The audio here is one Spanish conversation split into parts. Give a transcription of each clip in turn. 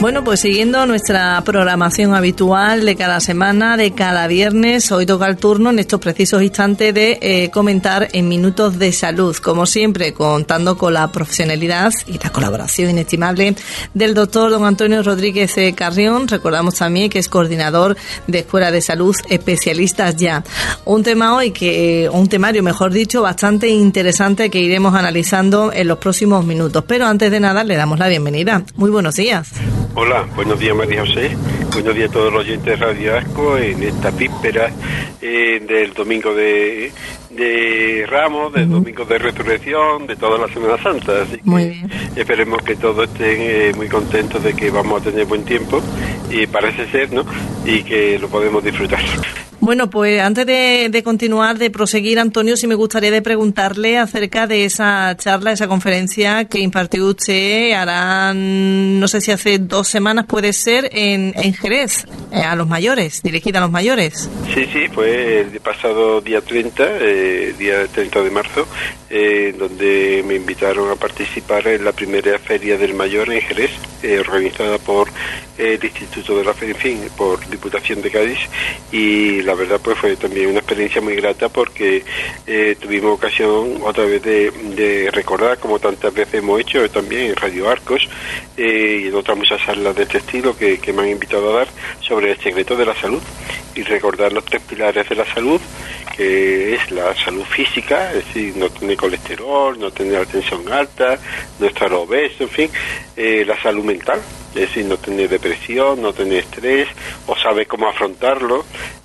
Bueno, pues siguiendo nuestra programación habitual de cada semana, de cada viernes, hoy toca el turno en estos precisos instantes de comentar en Minutos de Salud, como siempre contando con la profesionalidad y la colaboración inestimable del doctor don Antonio Rodríguez Carrión. Recordamos también que es coordinador de Escuela de Salud Especialistas Ya. Un tema hoy un temario, mejor dicho, bastante interesante que iremos analizando en los próximos minutos. Pero antes de nada le damos la bienvenida. Muy buenos días. Hola, buenos días María José, buenos días a todos los oyentes de Radio Asco en esta víspera del domingo de Ramos, del domingo de Resurrección, de toda la Semana Santa, así que esperemos que todos estén muy contentos de que vamos a tener buen tiempo y parece ser, ¿no? Y que lo podemos disfrutar. Bueno, pues antes de continuar, de proseguir, Antonio, sí me gustaría de preguntarle acerca de esa charla, esa conferencia que impartió usted, no sé si hace 2 semanas puede ser, en Jerez, a los mayores, dirigida a los mayores. Sí, fue el pasado día 30 de marzo, donde me invitaron a participar en la primera Feria del Mayor en Jerez, organizada por el Instituto de la Fe, en fin, por Diputación de Cádiz, y la verdad pues fue también una experiencia muy grata porque tuvimos ocasión otra vez de recordar, como tantas veces hemos hecho también en Radio Arcos y en otras muchas salas de este estilo que me han invitado a dar sobre el secreto de la salud y recordar los 3 pilares de la salud, que es la salud física, es decir, no tener colesterol, no tener la tensión alta, no estar obeso, en fin, la salud mental, es decir, no tener depresión, no tener estrés, o saber cómo afrontarlo,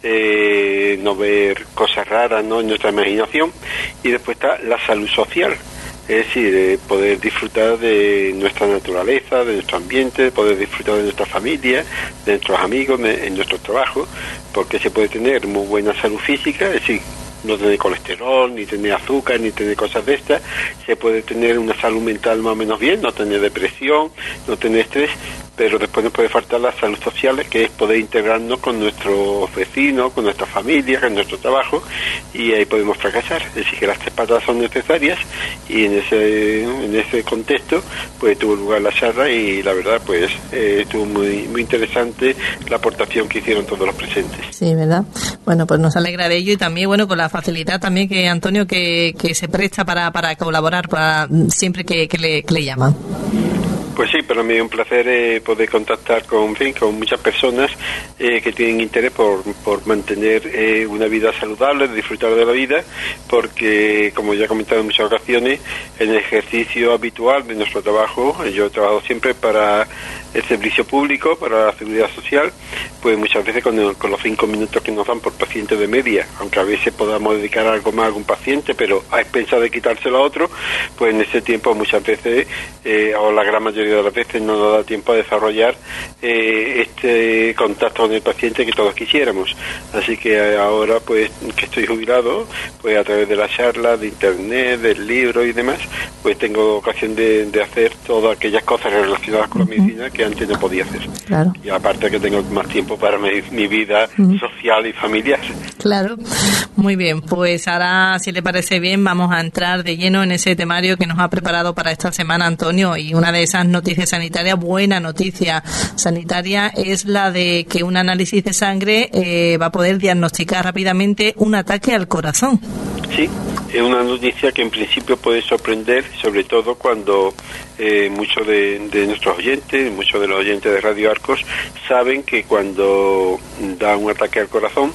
no ver cosas raras, ¿no?, en nuestra imaginación, y después está la salud social, es decir, poder disfrutar de nuestra naturaleza, de nuestro ambiente, poder disfrutar de nuestra familia, de nuestros amigos, en nuestro trabajo, porque se puede tener muy buena salud física, es decir, no tener colesterol, ni tener azúcar, ni tener cosas de estas, se puede tener una salud mental más o menos bien, no tener depresión, no tener estrés, pero después nos puede faltar la salud social, que es poder integrarnos con nuestros vecinos, con nuestra familia, con nuestro trabajo, y ahí podemos fracasar. Es decir, que las 3 patas son necesarias, y en ese contexto pues tuvo lugar la charla, y la verdad pues estuvo muy, muy interesante la aportación que hicieron todos los presentes. Sí, ¿verdad? Bueno, pues nos alegra de ello, y también, bueno, con la facilidad también que Antonio que se presta para colaborar para siempre que le llaman. Pues sí, para mí es un placer poder contactar con muchas personas que tienen interés por mantener una vida saludable, disfrutar de la vida, porque, como ya he comentado en muchas ocasiones, en el ejercicio habitual de nuestro trabajo, yo he trabajado siempre para el servicio público, para la seguridad social, pues muchas veces con los 5 minutos que nos dan por paciente de media, aunque a veces podamos dedicar algo más a algún paciente, pero a expensas de quitárselo a otro, pues en ese tiempo muchas veces, o la gran mayoría de las veces, no nos da tiempo a desarrollar este contacto con el paciente que todos quisiéramos. Así que ahora, pues, que estoy jubilado, pues a través de la charla, de internet, del libro y demás, pues tengo ocasión de hacer todas aquellas cosas relacionadas con la medicina que antes no podía hacer. Claro. Y aparte que tengo más tiempo para mi vida social y familiar. Claro, muy bien. Pues ahora, si le parece bien, vamos a entrar de lleno en ese temario que nos ha preparado para esta semana Antonio, y una de esas noticias sanitarias, buena noticia sanitaria, es la de que un análisis de sangre va a poder diagnosticar rápidamente un ataque al corazón. Sí, es una noticia que en principio puede sorprender, sobre todo cuando muchos de nuestros oyentes, muchos de los oyentes de Radio Arcos, saben que cuando da un ataque al corazón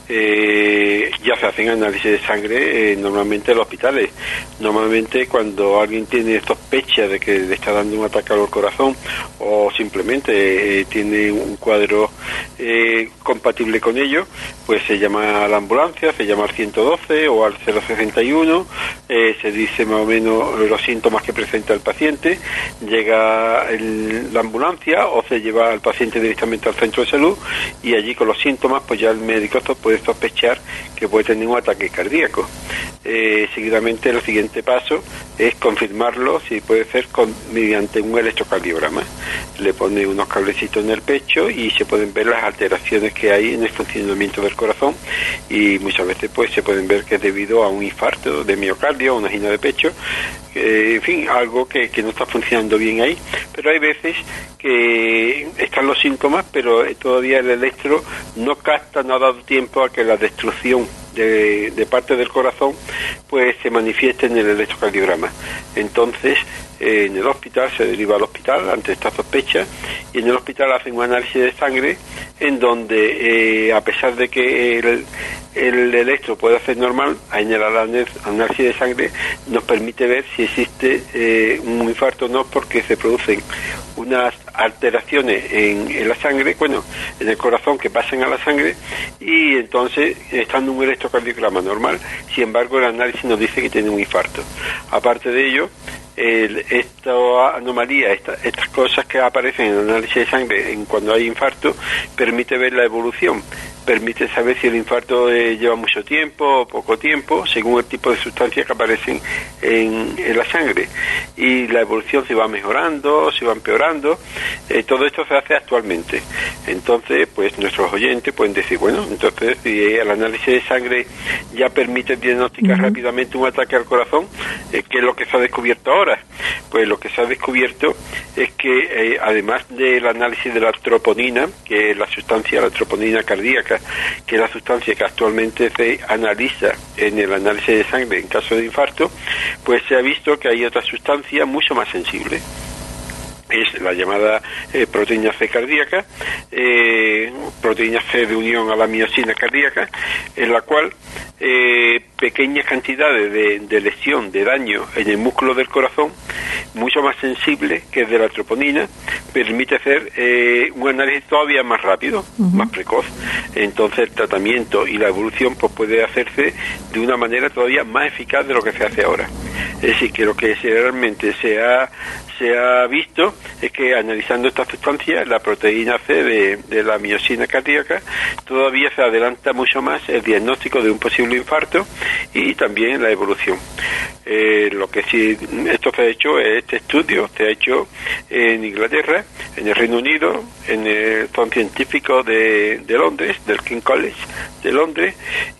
ya se hacen análisis de sangre normalmente en los hospitales. Normalmente cuando alguien tiene sospecha de que le está dando un ataque al corazón, o simplemente tiene un cuadro compatible con ello, pues se llama a la ambulancia, se llama al 112 o al 061, se dice más o menos los síntomas que presenta el paciente, llega la ambulancia o se lleva al paciente directamente al centro de salud, y allí con los síntomas pues ya el médico puede sospechar que puede tener un ataque cardíaco. Seguidamente el siguiente paso es confirmarlo, si puede ser mediante un electrocardiograma. Le pone unos cablecitos en el pecho y se pueden ver las alteraciones que hay en el funcionamiento del corazón, y muchas veces pues se pueden ver que es debido a un infarto de miocardio, a una angina de pecho, en fin, algo que no está funcionando bien ahí. Pero hay veces que están los síntomas, pero todavía el electro no capta, no ha dado tiempo a que la destrucción de parte del corazón pues se manifieste en el electrocardiograma. Entonces en el hospital se deriva al hospital ante esta sospecha, y en el hospital hacen un análisis de sangre en donde a pesar de que el electro puede hacer normal, en el análisis de sangre nos permite ver si existe un infarto o no, porque se producen unas alteraciones en la sangre, en el corazón, que pasan a la sangre, y entonces, estando un electrocardiograma normal, sin embargo el análisis nos dice que tiene un infarto. Aparte de ello, esta anomalía, estas cosas que aparecen en el análisis de sangre cuando hay infarto, permite ver la evolución, permite saber si el infarto lleva mucho tiempo o poco tiempo, según el tipo de sustancias que aparecen en la sangre, y la evolución se va mejorando, se va empeorando. Todo esto se hace actualmente. Entonces, pues nuestros oyentes pueden decir, entonces si el análisis de sangre ya permite diagnosticar rápidamente un ataque al corazón, ¿qué es lo que se ha descubierto ahora? Pues lo que se ha descubierto es que además del análisis de la troponina, que es la sustancia, la troponina cardíaca, que es la sustancia que actualmente se analiza en el análisis de sangre en caso de infarto, pues se ha visto que hay otra sustancia mucho más sensible. Es la llamada proteína C cardíaca, proteína C de unión a la miosina cardíaca, en la cual pequeñas cantidades de lesión, de daño en el músculo del corazón, mucho más sensible que el de la troponina, permite hacer un análisis todavía más rápido, más precoz. Entonces el tratamiento y la evolución pues puede hacerse de una manera todavía más eficaz de lo que se hace ahora. Es decir, que lo que realmente se ha visto es que analizando esta sustancia, la proteína C de la miosina cardíaca, todavía se adelanta mucho más el diagnóstico de un posible infarto y también la evolución. Lo que sí, esto se ha hecho, este estudio se ha hecho en Inglaterra, en el Reino Unido, en el Centro Científico de Londres, del King's College de Londres,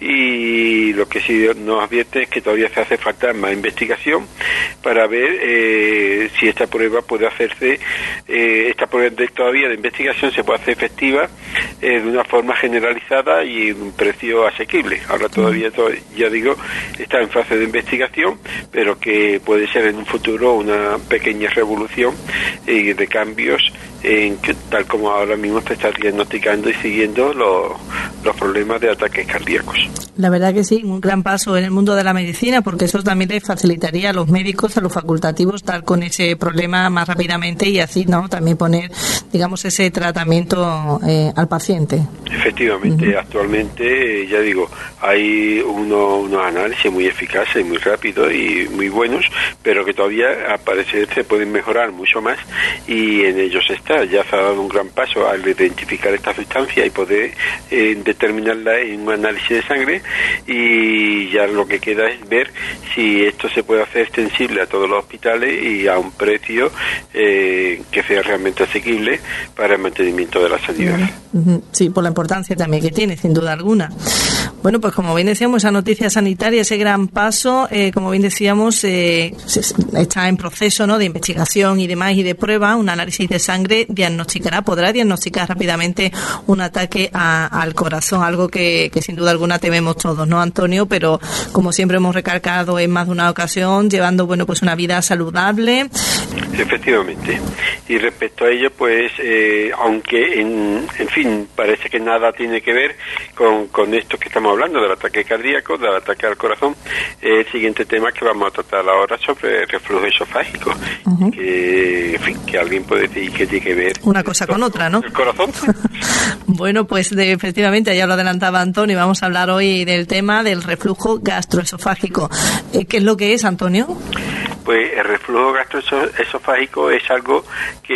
y lo que sí nos advierte es que todavía se hace falta más investigación para ver si esta prueba puede hacerse, esta prueba todavía de investigación se puede hacer efectiva de una forma generalizada y en un precio asequible. Ahora todavía, ya digo, está en fase de investigación, pero que puede ser en un futuro una pequeña revolución de cambios en que, tal como ahora mismo se está diagnosticando y siguiendo los problemas de ataques cardíacos. La verdad que sí, un gran paso en el mundo de la medicina, porque eso también les facilitaría a los médicos, a los facultativos, dar con ese problema más rápidamente y así, ¿no?, también poner, digamos, ese tratamiento al paciente. Efectivamente, actualmente, ya digo, hay unos análisis muy eficaces, muy rápidos y muy buenos, pero que todavía al parecer se pueden mejorar mucho más, y en ellos ya se ha dado un gran paso al identificar esta sustancia y poder determinarla en un análisis de sangre, y ya lo que queda es ver si esto se puede hacer extensible a todos los hospitales y a un precio que sea realmente asequible para el mantenimiento de la sanidad. Sí, por la importancia también que tiene, sin duda alguna. Bueno, pues como bien decíamos, esa noticia sanitaria, ese gran paso, como bien decíamos, está en proceso, ¿no?, de investigación y demás y de prueba. Un análisis de sangre podrá diagnosticar rápidamente un ataque al corazón, algo que sin duda alguna tememos todos, ¿no, Antonio? Pero como siempre hemos recalcado en más de una ocasión, llevando, pues una vida saludable. Efectivamente. Y respecto a ello, pues, aunque en fin, parece que nada tiene que ver con esto que estamos hablando, del ataque cardíaco, del ataque al corazón, el siguiente tema que vamos a tratar ahora sobre el reflujo esofágico, que, en fin, que alguien puede decir que tiene que ver una cosa con otra, ¿no? El corazón. Bueno, pues efectivamente, ya lo adelantaba Antonio, vamos a hablar hoy del tema del reflujo gastroesofágico. ¿Qué es lo que es, Antonio? Pues el reflujo gastroesofágico es algo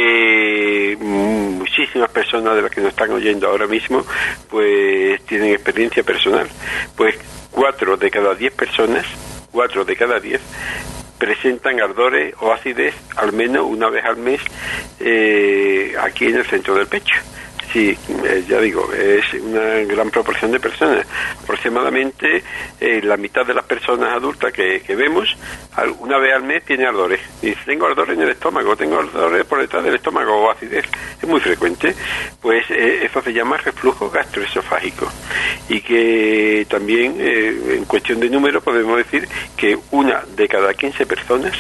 que muchísimas personas de las que nos están oyendo ahora mismo pues tienen experiencia personal. Pues 4 de cada 10 personas presentan ardores o acidez al menos una vez al mes aquí en el centro del pecho. Sí, ya digo, es una gran proporción de personas. Aproximadamente la mitad de las personas adultas que vemos, una vez al mes tiene ardores. Dice, tengo ardores en el estómago, tengo ardores por detrás del estómago o acidez. Es muy frecuente. Pues eso se llama reflujo gastroesofágico. Y que también, en cuestión de número, podemos decir que una de cada 15 personas,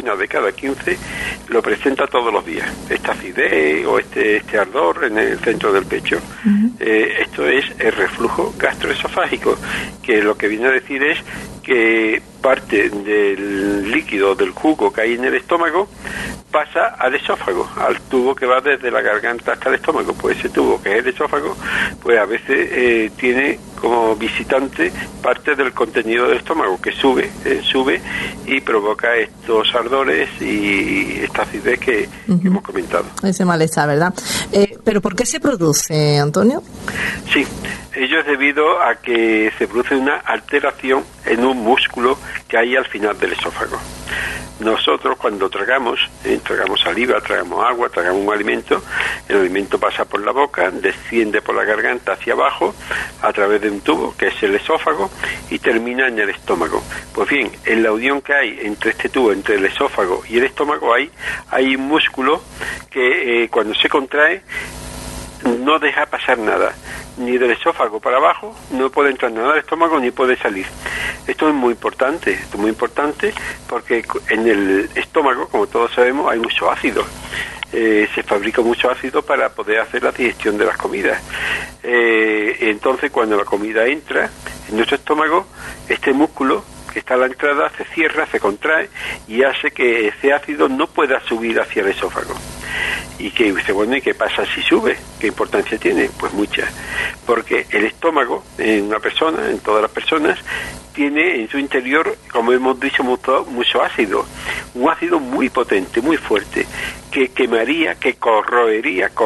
lo presenta todos los días. Esta acidez o este ardor en el centro del pecho. Esto es el reflujo gastroesofágico, que lo que viene a decir es que parte del líquido, del jugo que hay en el estómago, pasa al esófago, al tubo que va desde la garganta hasta el estómago. Pues ese tubo, que es el esófago, pues a veces tiene como visitante parte del contenido del estómago, que sube y provoca estos ardores y esta acidez que hemos comentado. Ese malestar, ¿verdad? ¿Pero por qué se produce, Antonio? Sí, ello es debido a que se produce una alteración en un músculo que hay al final del esófago. Nosotros cuando tragamos saliva, tragamos agua, tragamos un alimento, el alimento pasa por la boca, desciende por la garganta hacia abajo a través de un tubo que es el esófago y termina en el estómago. Pues bien, en la unión que hay entre este tubo, entre el esófago y el estómago, hay un músculo que cuando se contrae no deja pasar nada, ni del esófago para abajo, no puede entrar nada al estómago ni puede salir. Esto es muy importante porque en el estómago, como todos sabemos, hay mucho ácido. Se fabrica mucho ácido para poder hacer la digestión de las comidas. Entonces, cuando la comida entra en nuestro estómago, este músculo que está a la entrada se cierra, se contrae y hace que ese ácido no pueda subir hacia el esófago. Y que dice, bueno, ¿y qué pasa si sube? ¿Qué importancia tiene? Pues mucha. Porque el estómago, en una persona, en todas las personas, tiene en su interior, como hemos dicho, mucho ácido. Un ácido muy potente, muy fuerte, que quemaría, que corroe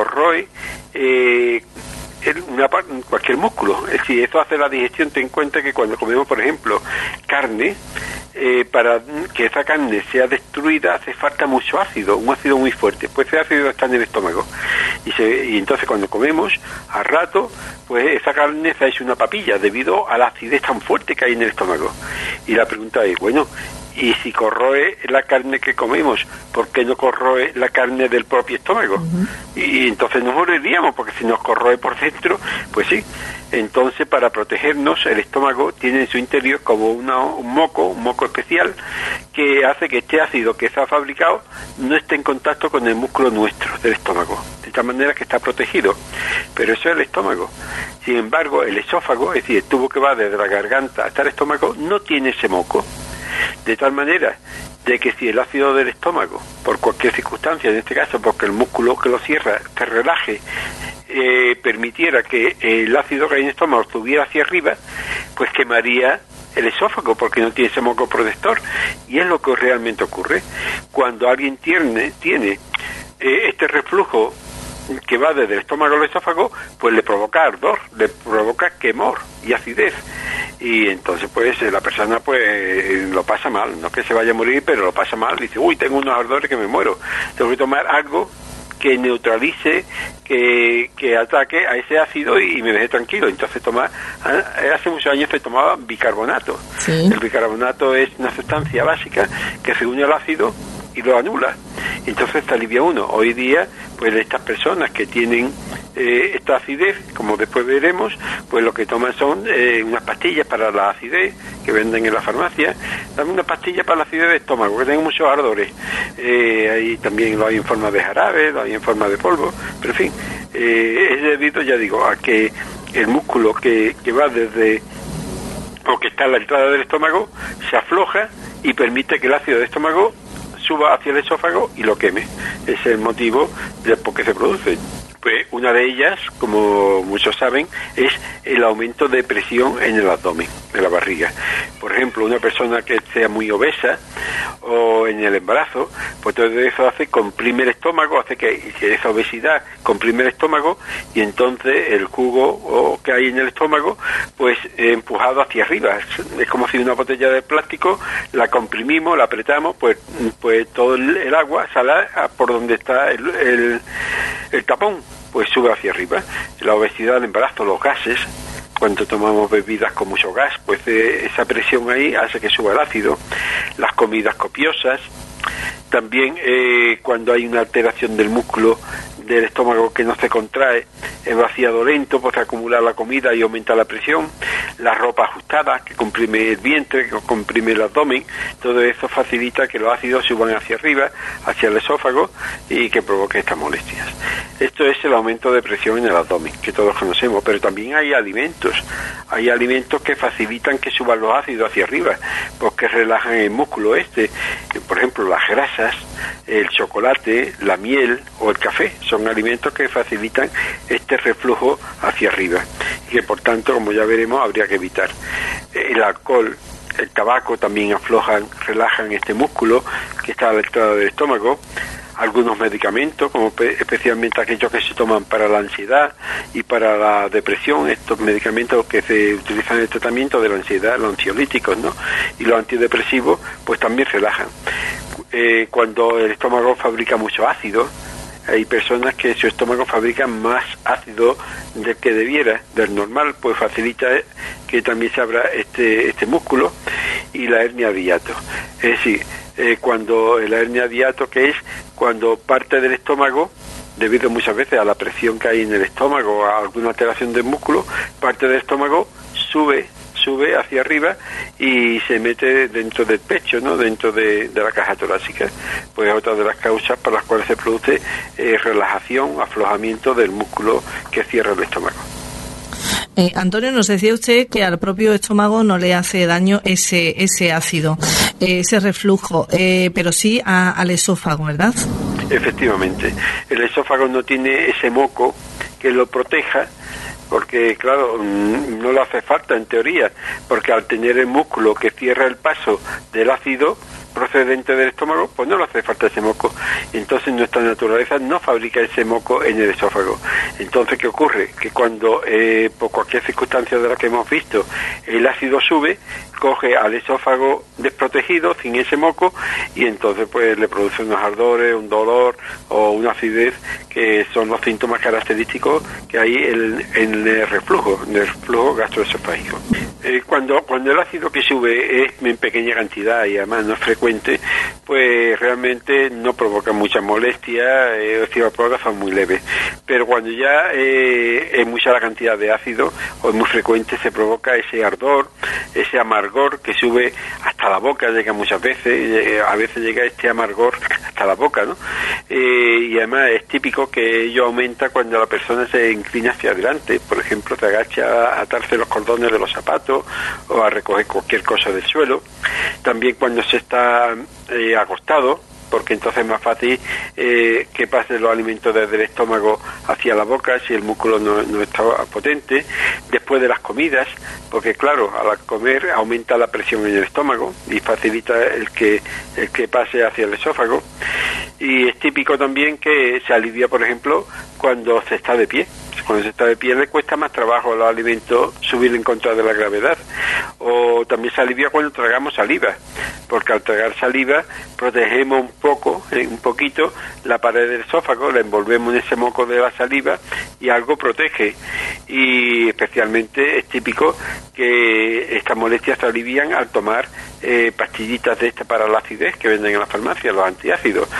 cualquier músculo. Es decir, eso hace la digestión. Ten en cuenta que cuando comemos, por ejemplo, carne, para que esa carne sea destruida hace falta mucho ácido, un ácido muy fuerte. Pues ese ácido está en el estómago y entonces cuando comemos a rato, pues esa carne se ha hecho una papilla debido a la acidez tan fuerte que hay en el estómago. Y la pregunta es, bueno, y si corroe la carne que comemos, ¿por qué no corroe la carne del propio estómago? Y entonces nos moriríamos, porque si nos corroe por dentro, pues sí. Entonces, para protegernos, el estómago tiene en su interior como un moco especial, que hace que este ácido que se ha fabricado no esté en contacto con el músculo nuestro del estómago, de tal manera que está protegido. Pero eso es el estómago. Sin embargo, el esófago, es decir, el tubo que va desde la garganta hasta el estómago, no tiene ese moco. De tal manera de que si el ácido del estómago, por cualquier circunstancia, en este caso porque el músculo que lo cierra te relaje, permitiera que el ácido que hay en el estómago subiera hacia arriba, pues quemaría el esófago porque no tiene ese moco protector. Y es lo que realmente ocurre cuando alguien tiene este reflujo que va desde el estómago al esófago, pues le provoca ardor, le provoca quemor y acidez. Y entonces pues la persona pues lo pasa mal, no que se vaya a morir, pero lo pasa mal, dice, uy, tengo unos ardores que me muero, tengo que tomar algo que neutralice, que ataque a ese ácido y me deje tranquilo. Entonces hace muchos años se tomaba bicarbonato. ¿Sí? El bicarbonato es una sustancia básica que se une al ácido y lo anula. Entonces te alivia uno. Hoy día, pues estas personas que tienen esta acidez, como después veremos, pues lo que toman son unas pastillas para la acidez que venden en la farmacia. Dame una pastilla para la acidez de estómago, que tengo muchos ardores. Ahí también lo hay en forma de jarabe, lo hay en forma de polvo, pero en fin, es debido, ya digo, a que el músculo que va desde, o que está a la entrada del estómago, se afloja y permite que el ácido del estómago suba hacia el esófago y lo queme. Ese es el motivo de por qué se produce. Pues una de ellas, como muchos saben, es el aumento de presión en el abdomen, en la barriga. Por ejemplo, una persona que sea muy obesa o en el embarazo, pues todo eso comprime el estómago, hace que esa obesidad comprime el estómago, y entonces el jugo que hay en el estómago, pues empujado hacia arriba. Es como si una botella de plástico la comprimimos, la apretamos, pues todo el agua sale por donde está el tapón, pues sube hacia arriba. La obesidad del embarazo, los gases, cuando tomamos bebidas con mucho gas, pues esa presión ahí hace que suba el ácido. Las comidas copiosas, también cuando hay una alteración del músculo del estómago que no se contrae, el vaciado lento, pues acumular la comida y aumenta la presión. La ropa ajustada, que comprime el vientre, que comprime el abdomen, todo eso facilita que los ácidos suban hacia arriba, hacia el esófago, y que provoque estas molestias. Esto es el aumento de presión en el abdomen, que todos conocemos, pero también hay alimentos que facilitan que suban los ácidos hacia arriba, porque relajan el músculo por ejemplo, las grasas, el chocolate, la miel o el café, son alimentos que facilitan este reflujo hacia arriba, y que por tanto, como ya veremos, habría que evitar. El alcohol, el tabaco también relajan este músculo que está a la entrada del estómago. Algunos medicamentos, como especialmente aquellos que se toman para la ansiedad y para la depresión, estos medicamentos que se utilizan en el tratamiento de la ansiedad, los ansiolíticos, ¿no?, y los antidepresivos, pues también relajan. Cuando el estómago fabrica mucho ácido, hay personas que su estómago fabrica más ácido del que debiera, del normal, pues facilita que también se abra este músculo. Y la hernia de hiato, es decir, cuando la hernia de hiato, que es cuando parte del estómago, debido muchas veces a la presión que hay en el estómago, a alguna alteración del músculo, parte del estómago sube hacia arriba y se mete dentro del pecho, ¿no?, dentro de la caja torácica. Pues es otra de las causas por las cuales se produce relajación, aflojamiento del músculo que cierra el estómago. Antonio, nos decía usted que al propio estómago no le hace daño ese ácido, ese reflujo, pero sí al esófago, ¿verdad? Efectivamente. El esófago no tiene ese moco que lo proteja, porque claro, no le hace falta en teoría, porque al tener el músculo que cierra el paso del ácido procedente del estómago, pues no le hace falta ese moco. Entonces nuestra naturaleza no fabrica ese moco en el esófago. Entonces, ¿qué ocurre? Que cuando, por cualquier circunstancia de la que hemos visto, el ácido sube, coge al esófago desprotegido, sin ese moco, y entonces pues le produce unos ardores, un dolor o una acidez, que son los síntomas característicos que hay en el reflujo gastroesofágico. Cuando el ácido que sube es en pequeña cantidad y además no es frecuente, pues realmente no provoca mucha molestia, son muy leves. Pero cuando ya es mucha la cantidad de ácido o es muy frecuente, se provoca ese ardor, ese amargor que sube hasta la boca, llega muchas veces, a veces llega este amargor hasta la boca, ¿no? Y además es típico que ello aumenta cuando la persona se inclina hacia adelante, por ejemplo, se agacha a atarse los cordones de los zapatos o a recoger cualquier cosa del suelo. También cuando se está acostado, porque entonces es más fácil que pasen los alimentos desde el estómago hacia la boca si el músculo no está potente. Después de las comidas, porque claro, al comer aumenta la presión en el estómago y facilita el que pase hacia el esófago. Y es típico también que se alivia, por ejemplo, cuando se está de pie. Cuando se está de pie le cuesta más trabajo a los alimentos subir en contra de la gravedad. O también se alivia cuando tragamos saliva, porque al tragar saliva protegemos un poquito la pared del esófago, la envolvemos en ese moco de la saliva y algo protege. Y especialmente es típico que estas molestias se alivian al tomar pastillitas de estas para la acidez que venden en las farmacias, los antiácidos.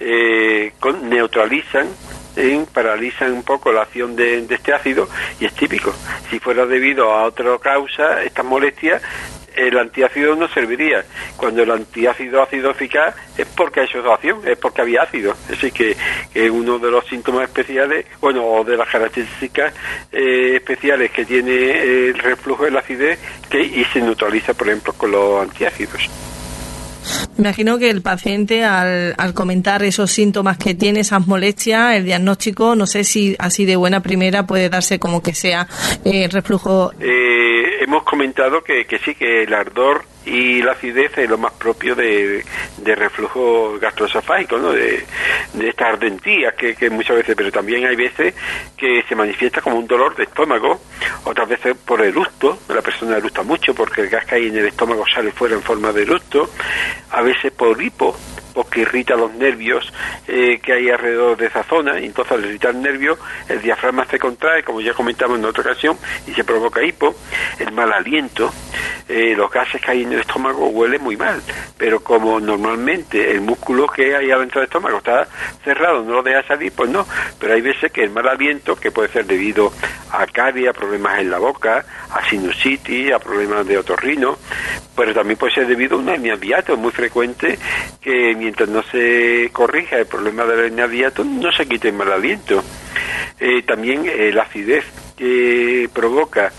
Neutralizan, paralizan un poco la acción de este ácido, y es típico. Si fuera debido a otra causa, estas molestias, el antiácido no serviría. Cuando el antiácido ácido eficaz es porque ha hecho su acción, es porque había ácido. Así que es uno de los síntomas especiales, o de las características especiales que tiene el reflujo de la acidez, y se neutraliza, por ejemplo, con los antiácidos. Imagino que el paciente, al comentar esos síntomas que tiene, esas molestias, el diagnóstico, no sé si así de buena primera puede darse como que sea reflujo. hemos comentado que sí, que el ardor y la acidez es lo más propio de reflujo gastroesofágico, ¿no? De estas ardentías que muchas veces, pero también hay veces que se manifiesta como un dolor de estómago, otras veces por eructo, la persona eructa mucho porque el gas que hay en el estómago sale fuera en forma de eructo, a veces por hipo, porque irrita los nervios que hay alrededor de esa zona, y entonces al irritar el nervio el diafragma se contrae, como ya comentamos en otra ocasión, y se provoca hipo, el mal aliento, los gases que hay en el estómago huelen muy mal, pero como normalmente el músculo que hay adentro del estómago está cerrado, no lo deja salir, pues no, pero hay veces que el mal aliento, que puede ser debido a caries, a problemas en la boca, a sinusitis, a problemas de otorrino, pero también puede ser debido a una hernia de hiato, muy frecuente, que mientras no se corrija el problema de la hernia de hiato, no se quite el mal aliento. También la acidez que provoca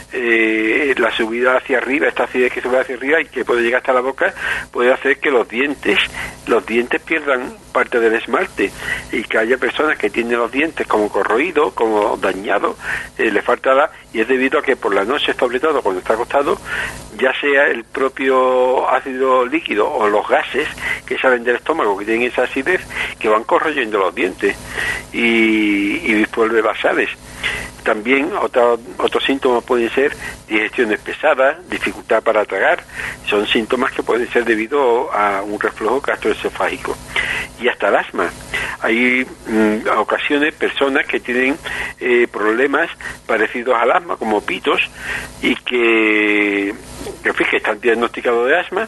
la subida hacia arriba, esta acidez que sube hacia arriba y que puede llegar hasta la boca, puede hacer que los dientes pierdan parte del esmalte, y que haya personas que tienen los dientes como corroídos, como dañados, le falta y es debido a que por la noche, sobre todo cuando está acostado, ya sea el propio ácido líquido o los gases que salen del estómago, que tienen esa acidez, que van corroyendo los dientes y vuelve basales. También otros síntomas pueden ser digestiones pesadas, dificultad para tragar, son síntomas que pueden ser debido a un reflujo gastroesofágico. Y hasta el asma. Hay ocasiones personas que tienen problemas parecidos al asma, como pitos, y que están diagnosticados de asma,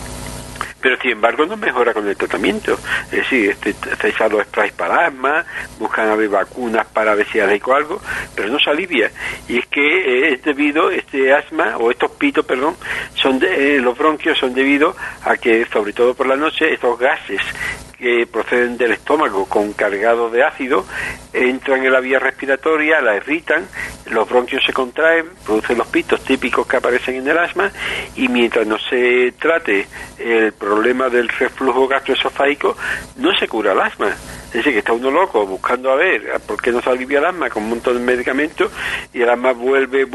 pero sin embargo no mejora con el tratamiento. Es decir, cesar los sprays para asma, buscan a ver vacunas para ver si algo, pero no se alivia. Y es que es debido, este asma, o estos pitos, perdón, los bronquios son debido a que, sobre todo por la noche, estos gases que proceden del estómago con cargado de ácido entran en la vía respiratoria, la irritan, los bronquios se contraen, producen los pitos típicos que aparecen en el asma, y mientras no se trate el problema del reflujo gastroesofágico, no se cura el asma. Es decir, que está uno loco buscando a ver por qué no se alivia el asma con un montón de medicamentos, y el asma vuelve,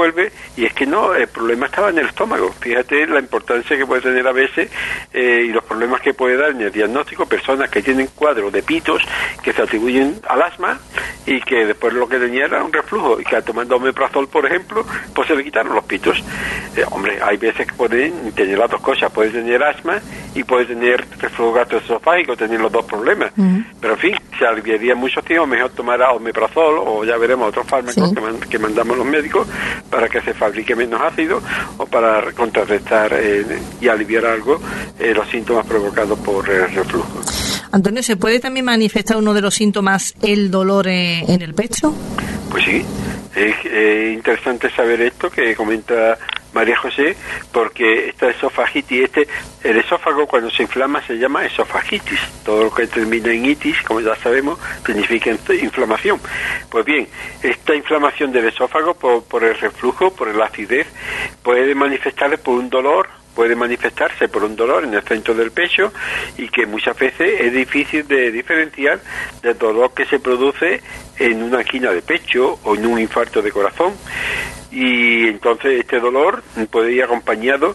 y es que no, el problema estaba en el estómago. Fíjate la importancia que puede tener a veces y los problemas que puede dar en el diagnóstico personas que tienen cuadros de pitos que se atribuyen al asma y que después lo que tenía era un reflujo, y que tomando omeprazol, por ejemplo, pues se le quitaron los pitos. Hombre, hay veces que pueden tener las dos cosas, puede tener asma y puede tener reflujo gastroesofágico, tener los dos problemas. Pero en fin, se aliviaría mucho tiempo, mejor tomar omeprazol, o ya veremos otros fármacos que mandamos los médicos para que se fabrique menos ácido, o para contrarrestar y aliviar algo los síntomas provocados por el reflujo. Antonio, ¿se puede también manifestar uno de los síntomas, el dolor en el pecho? Pues sí, es interesante saber esto que comenta María José, porque esta esofagitis, el esófago cuando se inflama se llama esofagitis. Todo lo que termina en itis, como ya sabemos, significa inflamación. Pues bien, esta inflamación del esófago por el reflujo, por la acidez, puede manifestarse por un dolor, en el centro del pecho, y que muchas veces es difícil de diferenciar del dolor que se produce en una angina de pecho o en un infarto de corazón. Y entonces este dolor puede ir acompañado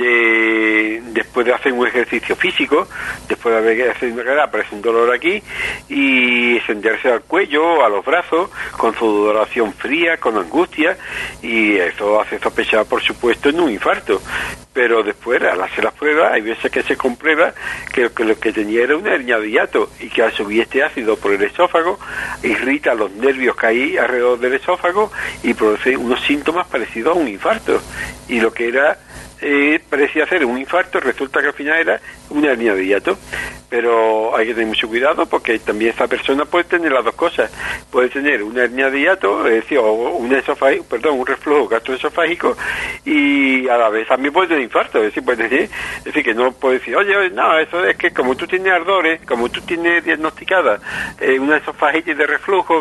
después de hacer un ejercicio físico, después de haber hecho una carrera, aparece un dolor aquí, y extenderse al cuello, a los brazos, con sudoración fría, con angustia, y eso hace sospechar, por supuesto, en un infarto. Pero después, al hacer las pruebas, hay veces que se comprueba que lo que tenía era una hernia de hiato, y que al subir este ácido por el esófago irrita los nervios que hay alrededor del esófago y produce unos síntomas parecidos a un infarto. Y lo que era parecía ser un infarto, resulta que al final era una hernia de hiato. Pero hay que tener mucho cuidado, porque también esta persona puede tener las dos cosas. Puede tener una hernia de hiato, es decir, o un reflujo gastroesofágico, y a la vez también puede tener infarto. Es decir, que no puede decir, oye, no, eso es que como tú tienes ardores, como tú tienes diagnosticada una esofagitis de reflujo,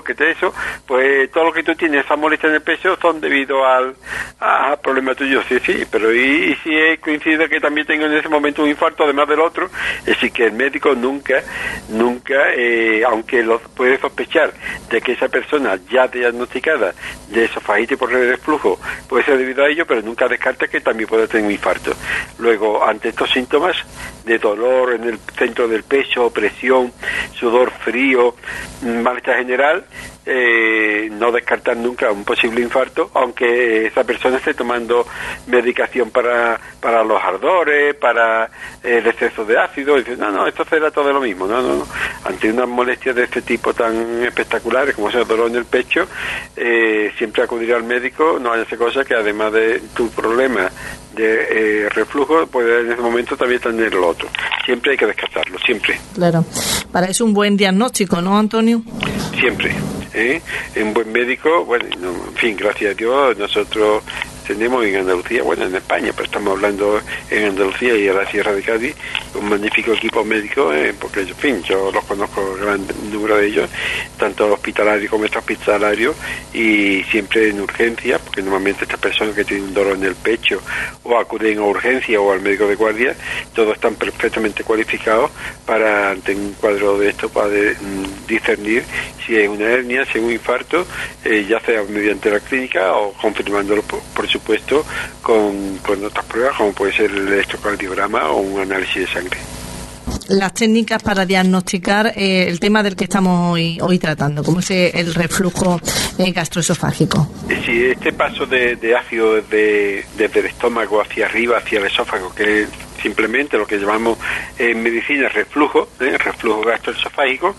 todo lo que tú tienes, esa molestia en el pecho, son debido al problema tuyo. Sí, pero y y si he coincidido que también tengo en ese momento un infarto además del otro, es decir, que el médico nunca, aunque lo puede sospechar de que esa persona ya diagnosticada de esofagitis por reflujo puede ser debido a ello, pero nunca descarta que también puede tener un infarto. Luego, ante estos síntomas de dolor en el centro del pecho, presión, sudor frío, malestar general, no descartar nunca un posible infarto, aunque esa persona esté tomando medicación para los ardores, para el exceso de ácido. Y dice, no, esto será todo lo mismo. No. Ante unas molestias de este tipo tan espectaculares como es el dolor en el pecho, siempre acudir al médico, no haya cosa que además de tu problema de reflujo, puede en ese momento también tener lo otro. Siempre hay que descartarlo, siempre. Claro. Para eso un buen diagnóstico, ¿no, Antonio? Siempre. Un buen médico, bueno, en fin, gracias a Dios, nosotros tenemos en Andalucía, bueno, en España, pero estamos hablando en Andalucía y en la Sierra de Cádiz, un magnífico equipo médico, porque, en fin, yo los conozco, gran número de ellos, tanto hospitalarios como extrahospitalarios, y siempre en urgencia, porque normalmente estas personas que tienen un dolor en el pecho o acuden a urgencia o al médico de guardia, todos están perfectamente cualificados para, ante un cuadro de esto, para discernir si es una hernia, si es un infarto, ya sea mediante la clínica o confirmándolo por supuesto con otras pruebas como puede ser el electrocardiograma o un análisis de sangre. Las técnicas para diagnosticar el tema del que estamos hoy tratando, como es el reflujo gastroesofágico. Sí, este paso de ácido desde el estómago hacia arriba, hacia el esófago, que es simplemente lo que llamamos en medicina reflujo gastroesofágico,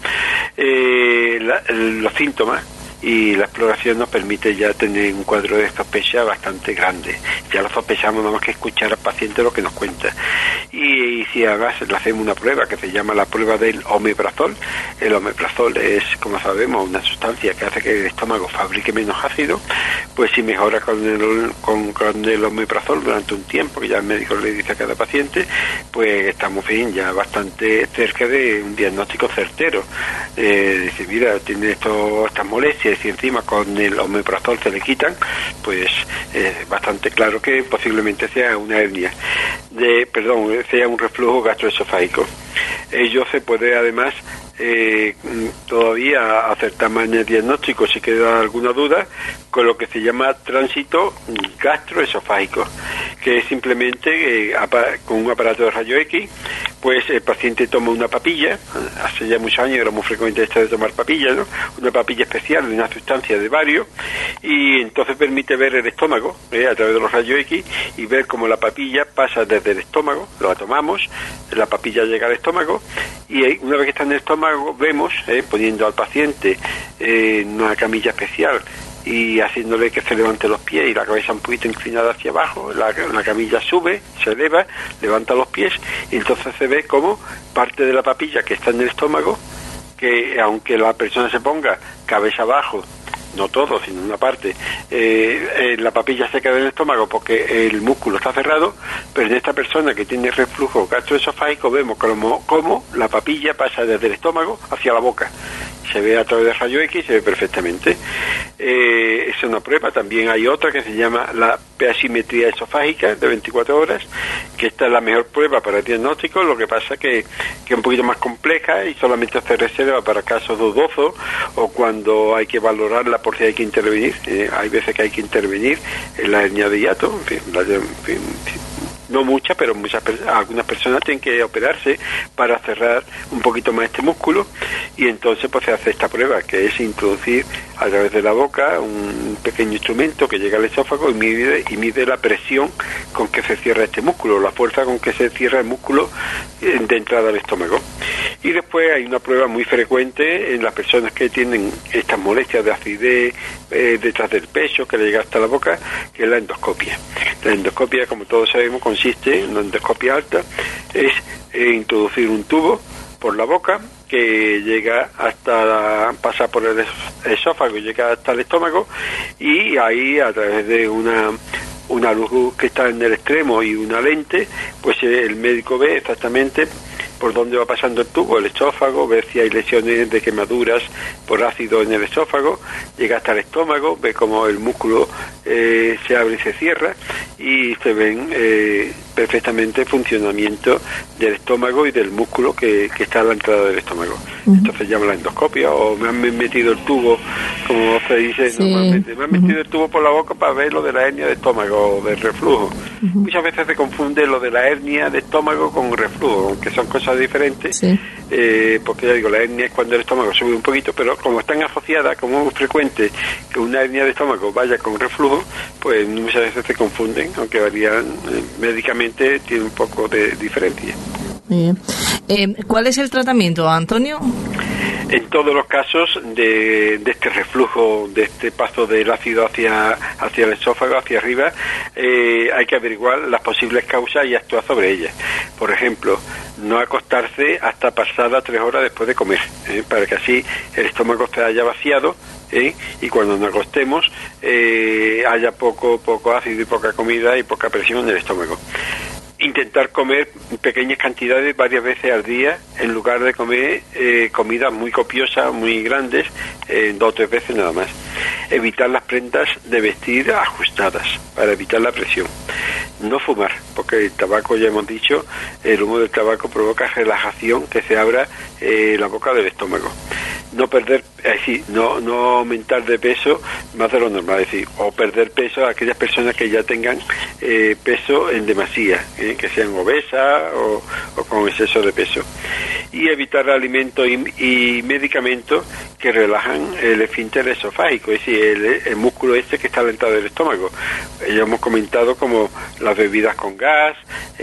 los síntomas y la exploración nos permite ya tener un cuadro de sospecha bastante grande. Ya lo sospechamos, nada más que escuchar al paciente lo que nos cuenta. Y si además le hacemos una prueba que se llama la prueba del omeprazol, el omeprazol es, como sabemos, una sustancia que hace que el estómago fabrique menos ácido, pues si mejora con el omeprazol durante un tiempo, que ya el médico le dice a cada paciente, pues estamos bien, ya bastante cerca de un diagnóstico certero. Dice, mira, tiene estas molestias, y encima con el omeprazol se le quitan, pues es bastante claro que posiblemente sea una hernia, sea un reflujo gastroesofágico. Ello se puede además todavía acertar más en el diagnóstico si queda alguna duda con lo que se llama tránsito gastroesofágico, que es simplemente con un aparato de rayo X, pues el paciente toma una papilla. Hace ya muchos años era muy frecuente esto de tomar papillas, ¿no? Una papilla especial de una sustancia de bario, y entonces permite ver el estómago a través de los rayos X y ver cómo la papilla pasa desde el estómago, la tomamos, la papilla llega al estómago, y una vez que está en el estómago vemos, poniendo al paciente en una camilla especial y haciéndole que se levante los pies y la cabeza un poquito inclinada hacia abajo, la camilla sube, se eleva, levanta los pies, y entonces se ve como parte de la papilla que está en el estómago, que aunque la persona se ponga cabeza abajo, no todo, sino una parte, la papilla se queda en el estómago porque el músculo está cerrado, pero en esta persona que tiene reflujo gastroesofágico vemos como la papilla pasa desde el estómago hacia la boca. Se ve a través de rayo X, se ve perfectamente. Es una prueba. También hay otra que se llama la peasimetría esofágica de 24 horas, que esta es la mejor prueba para el diagnóstico. Lo que pasa que es un poquito más compleja y solamente se reserva para casos dudosos o cuando hay que valorarla por si hay que intervenir. Hay veces que hay que intervenir en la hernia de hiato, no muchas, pero algunas personas tienen que operarse para cerrar un poquito más este músculo, y entonces pues se hace esta prueba, que es introducir a través de la boca un pequeño instrumento que llega al esófago y mide la presión con que se cierra este músculo, la fuerza con que se cierra el músculo de entrada al estómago. Y después hay una prueba muy frecuente en las personas que tienen estas molestias de acidez detrás del pecho, que le llega hasta la boca, que es la endoscopia. La endoscopia, como todos sabemos, consiste en una endoscopia alta, es introducir un tubo por la boca que llega pasa por el esófago y llega hasta el estómago, y ahí a través de una luz que está en el extremo y una lente, pues el médico ve exactamente por dónde va pasando el tubo, el esófago, ver si hay lesiones de quemaduras por ácido en el esófago, llega hasta el estómago, ve cómo el músculo se abre y se cierra, y se ven perfectamente el funcionamiento del estómago y del músculo que está a la entrada del estómago. Entonces llama la endoscopia, o me han metido el tubo, como se dice normalmente, me han metido el tubo por la boca para ver lo de la hernia de estómago o del reflujo. Muchas veces se confunde lo de la hernia de estómago con reflujo, aunque son cosas diferentes, porque ya digo, la hernia es cuando el estómago sube un poquito, pero como están asociadas, como es muy frecuente que una hernia de estómago vaya con reflujo, pues muchas veces se confunden, aunque varían médicamente, tiene un poco de diferencia. Bien. ¿Cuál es el tratamiento, Antonio? En todos los casos de este reflujo, de este paso del ácido hacia el esófago, hacia arriba, hay que averiguar las posibles causas y actuar sobre ellas. Por ejemplo, no acostarse hasta pasada 3 horas después de comer, para que así el estómago se haya vaciado, y cuando nos acostemos haya poco ácido y poca comida y poca presión en el estómago. Intentar comer pequeñas cantidades varias veces al día, en lugar de comer comidas muy copiosas, muy grandes, 2 o 3 veces nada más. Evitar las prendas de vestir ajustadas, para evitar la presión. No fumar, porque el tabaco, ya hemos dicho, el humo del tabaco provoca relajación, que se abra la boca del estómago. No perder, no aumentar de peso más de lo normal, es decir, o perder peso a aquellas personas que ya tengan peso en demasía, que sean obesas o con exceso de peso. Y evitar alimentos y medicamentos que relajan el esfínter esofágico, es decir, el músculo este que está a la entrada del estómago. Ya hemos comentado como las bebidas con gas,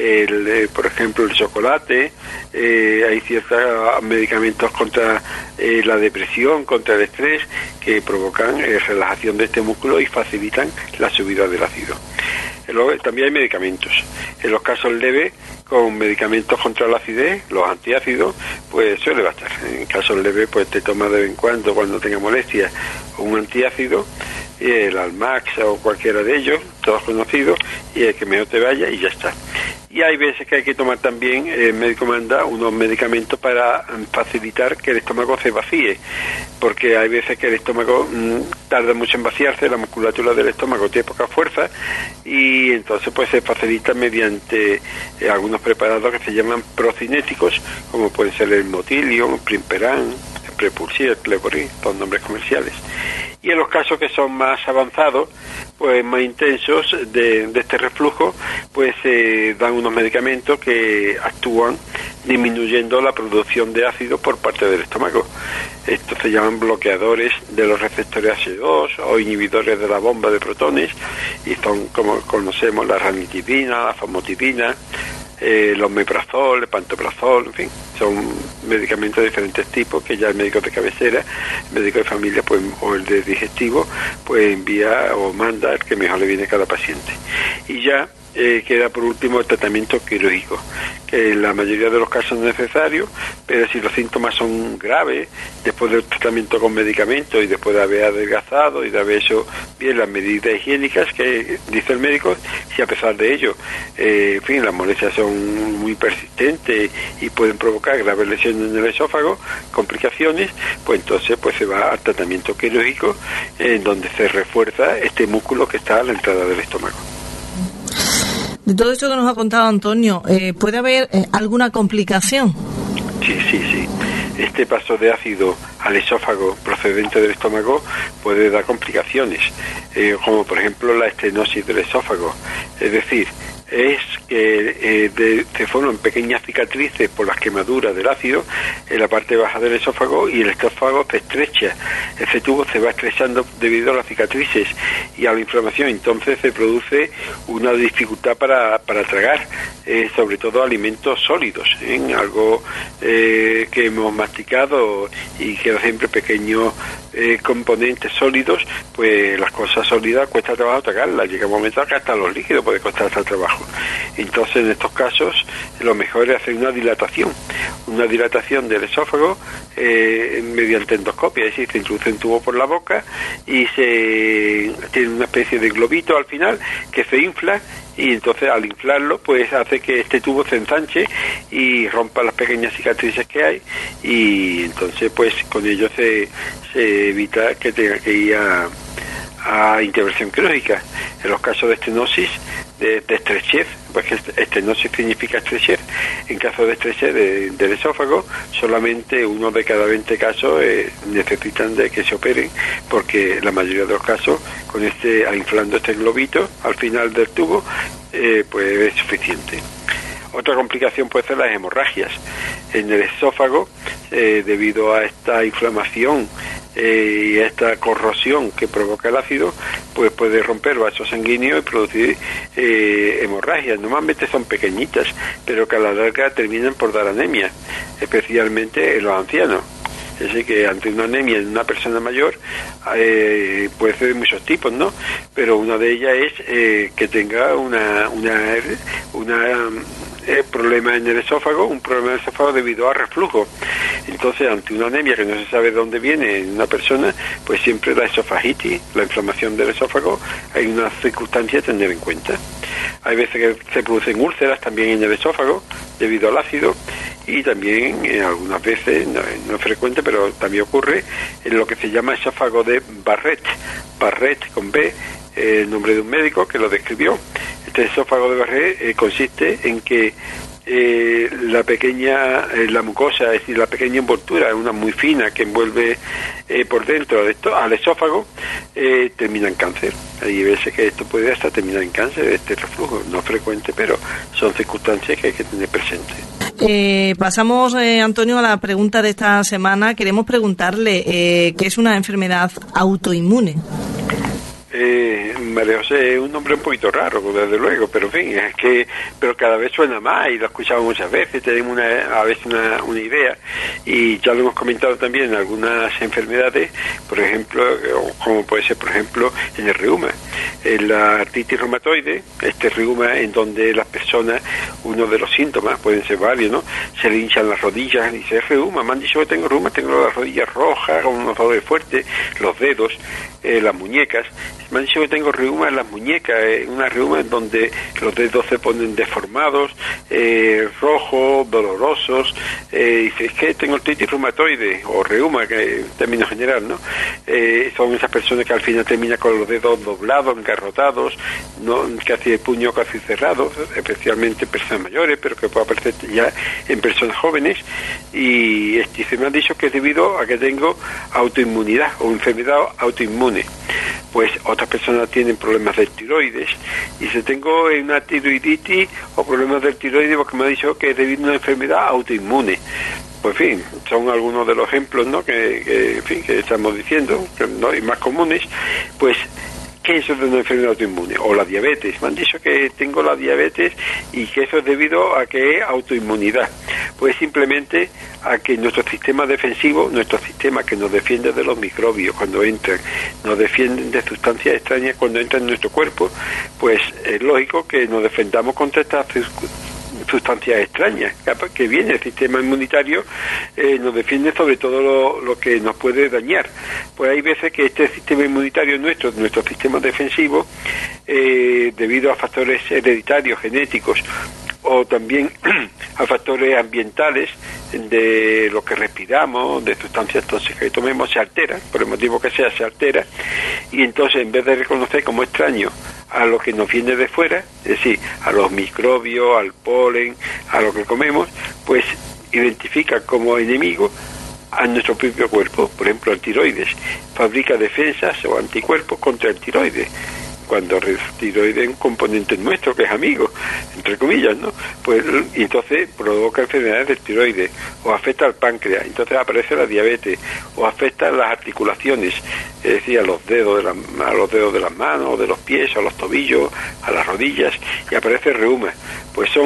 por ejemplo el chocolate, hay ciertos medicamentos contra la depresión, contra el estrés, que provocan relajación de este músculo y facilitan la subida del ácido. Luego, también hay medicamentos. En los casos leves, con medicamentos contra la acidez, los antiácidos, pues suele bastar. En casos leves, pues te tomas de vez en cuando tenga molestias, un antiácido, el Almax o cualquiera de ellos, todos conocidos, y el que mejor te vaya y ya está. Y hay veces que hay que tomar también, el médico manda unos medicamentos para facilitar que el estómago se vacíe, porque hay veces que el estómago tarda mucho en vaciarse, la musculatura del estómago tiene poca fuerza, y entonces pues se facilita mediante algunos preparados que se llaman procinéticos, como pueden ser el Motilium, Primperan, el Prepulsil, el Plevorin, son nombres comerciales. Y en los casos que son más avanzados, pues más intensos de este reflujo, pues se dan unos medicamentos que actúan disminuyendo la producción de ácido por parte del estómago. Estos se llaman bloqueadores de los receptores H2 o inhibidores de la bomba de protones, y son, como conocemos, la ranitidina, la famotidina, los meprazol, el pantoprazol, en fin, son medicamentos de diferentes tipos que ya el médico de cabecera, el médico de familia, pues, o el de digestivo, pues envía o manda el que mejor le viene a cada paciente. Y ya queda por último el tratamiento quirúrgico, que en la mayoría de los casos es necesario, pero si los síntomas son graves, después del tratamiento con medicamentos y después de haber adelgazado y de haber hecho bien las medidas higiénicas que dice el médico, si a pesar de ello, en fin, las molestias son muy persistentes y pueden provocar graves lesiones en el esófago, complicaciones, pues entonces pues se va al tratamiento quirúrgico, en donde se refuerza este músculo que está a la entrada del estómago. De todo esto que nos ha contado Antonio, ¿puede haber alguna complicación? Sí. Este paso de ácido al esófago procedente del estómago puede dar complicaciones, como por ejemplo la estenosis del esófago. Es decir, es que se forman pequeñas cicatrices por las quemaduras del ácido en la parte baja del esófago, y el esófago se estrecha. Ese tubo se va estrechando debido a las cicatrices y a la inflamación. Entonces se produce una dificultad para tragar, sobre todo alimentos sólidos, algo que hemos masticado y que siempre pequeños componentes sólidos, pues las cosas sólidas cuesta trabajo tragarlas. Llega un momento que hasta los líquidos puede costar hasta trabajo. Entonces en estos casos lo mejor es hacer una dilatación. una dilatación del esófago mediante endoscopia, es decir, se introduce un tubo por la boca y se tiene una especie de globito al final que se infla, y entonces al inflarlo pues hace que este tubo se ensanche y rompa las pequeñas cicatrices que hay, y entonces pues con ello se evita que tenga que ir a intervención quirúrgica. En los casos de estenosis, de estrechez, porque estenosis significa estrechez, en caso de estrechez del esófago, solamente 1 de cada 20 casos necesitan de que se operen, porque la mayoría de los casos, con inflando este globito al final del tubo, pues es suficiente. Otra complicación puede ser las hemorragias en el esófago, debido a esta inflamación y a esta corrosión que provoca el ácido, pues puede romper vasos sanguíneos y producir hemorragias. Normalmente son pequeñitas, pero que a la larga terminan por dar anemia, especialmente en los ancianos. Es decir, que ante una anemia en una persona mayor puede ser de muchos tipos, ¿no? Pero una de ellas es que tenga una problema en el esófago, un problema en el esófago debido a reflujo. Entonces, ante una anemia que no se sabe de dónde viene en una persona, pues siempre la esofagitis, la inflamación del esófago, hay una circunstancia a tener en cuenta. Hay veces que se producen úlceras también en el esófago debido al ácido, y también algunas veces, no es frecuente, pero también ocurre en lo que se llama esófago de Barrett con B, el nombre de un médico que lo describió. Este esófago de Barrett consiste en que la mucosa, es decir, la pequeña envoltura, es una muy fina que envuelve por dentro al esófago, termina en cáncer. Hay veces que esto puede hasta terminar en cáncer, este reflujo. No es frecuente, pero son circunstancias que hay que tener presentes. Pasamos, Antonio, a la pregunta de esta semana. Queremos preguntarle ¿qué es una enfermedad autoinmune? María José es un nombre un poquito raro, desde luego, pero en fin, pero cada vez suena más y lo escuchamos muchas veces, tenemos a veces una idea, y ya lo hemos comentado también en algunas enfermedades, por ejemplo, como puede ser, por ejemplo, en el reuma, en la artritis reumatoide, este reuma en donde las personas, uno de los síntomas, pueden ser varios, ¿no? Se le hinchan las rodillas, y dice, reuma, me han dicho que tengo reuma, tengo las rodillas rojas, con unos dolores fuertes, los dedos, las muñecas. Me han dicho que tengo reuma en las muñecas, una reuma en donde los dedos se ponen deformados, rojos, dolorosos. Dice, es que tengo artritis reumatoide, o reuma, que en términos general, ¿no? Son esas personas que al final terminan con los dedos doblados, engarrotados, ¿no? Casi el puño casi cerrado, especialmente en personas mayores, pero que puede aparecer ya en personas jóvenes. Y se me han dicho que es debido a que tengo autoinmunidad o enfermedad autoinmune. Pues otras personas tienen problemas de tiroides, y si tengo una tiroiditis o problemas del tiroides, porque me ha dicho que es debido a una enfermedad autoinmune. Pues en fin, son algunos de los ejemplos, ¿no? que estamos diciendo, ¿no? Y más comunes. Pues ¿qué es eso de una enfermedad autoinmune? O la diabetes. Me han dicho que tengo la diabetes y que eso es debido a que es autoinmunidad. Pues simplemente a que nuestro sistema defensivo, nuestro sistema que nos defiende de los microbios cuando entran, nos defienden de sustancias extrañas cuando entran en nuestro cuerpo, pues es lógico que nos defendamos contra estas sustancias extrañas que viene. El sistema inmunitario nos defiende sobre todo lo que nos puede dañar. Pues hay veces que este sistema inmunitario nuestro sistema defensivo, debido a factores hereditarios, genéticos, o también a factores ambientales, de lo que respiramos, de sustancias tóxicas que tomemos, se altera, por el motivo que sea, se altera, y entonces en vez de reconocer como extraño a lo que nos viene de fuera, es decir, a los microbios, al polen, a lo que comemos, pues identifica como enemigo a nuestro propio cuerpo. Por ejemplo, el tiroides fabrica defensas o anticuerpos contra el tiroides, cuando el tiroides es un componente nuestro que es amigo, entre comillas, ¿no? Pues y entonces provoca enfermedades del tiroides, o afecta al páncreas, entonces aparece la diabetes, o afecta a las articulaciones, es decir, a los dedos de las manos, o de los pies, a los tobillos, a las rodillas, y aparece el reuma. Pues son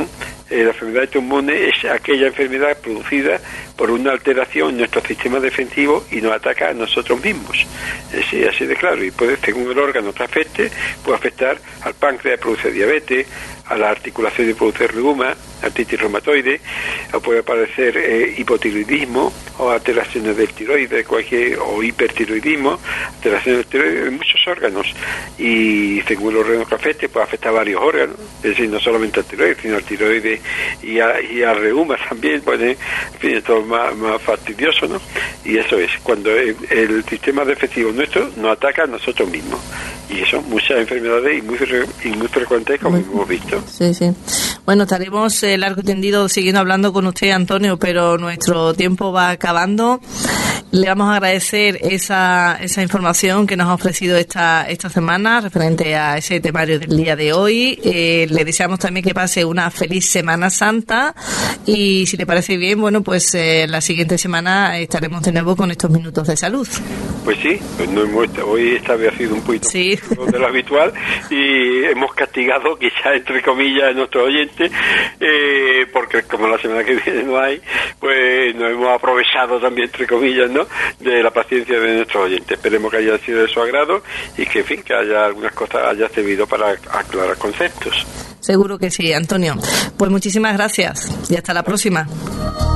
La enfermedad autoinmune es aquella enfermedad producida por una alteración en nuestro sistema defensivo y nos ataca a nosotros mismos. Sí, así de claro. Y puede, según el órgano que afecte, puede afectar al páncreas, produce diabetes, a las articulaciones, produce reuma, artritis reumatoide, o puede aparecer hipotiroidismo o alteraciones del tiroides, o hipertiroidismo, alteraciones del tiroides en muchos órganos. Y según el órgano que afecte, puede afectar a varios órganos, es decir, no solamente al tiroides, sino al tiroides y a reuma también, pues, en fin, esto es más fastidioso, ¿no? Y eso es, cuando el sistema defensivo nuestro nos ataca a nosotros mismos. Y eso, muchas enfermedades y muy frecuentes, como hemos visto. Sí, sí. Bueno, estaremos largo y tendido siguiendo hablando con usted, Antonio, pero nuestro tiempo va acabando. Le vamos a agradecer esa información que nos ha ofrecido esta semana referente a ese temario del día de hoy. Le deseamos también que pase una feliz Semana Santa y, si le parece bien, bueno, pues la siguiente semana estaremos de nuevo con estos minutos de salud. Pues sí, hoy esta vez ha sido un poquito de lo habitual y hemos castigado, quizás entre comillas, a nuestros oyentes, porque como la semana que viene no hay, pues nos hemos aprovechado también, entre comillas, ¿no?, de la paciencia de nuestros oyentes. Esperemos que haya sido de su agrado y que, en fin, que haya algunas cosas haya servido para aclarar conceptos. Seguro que sí, Antonio. Pues muchísimas gracias y hasta la próxima.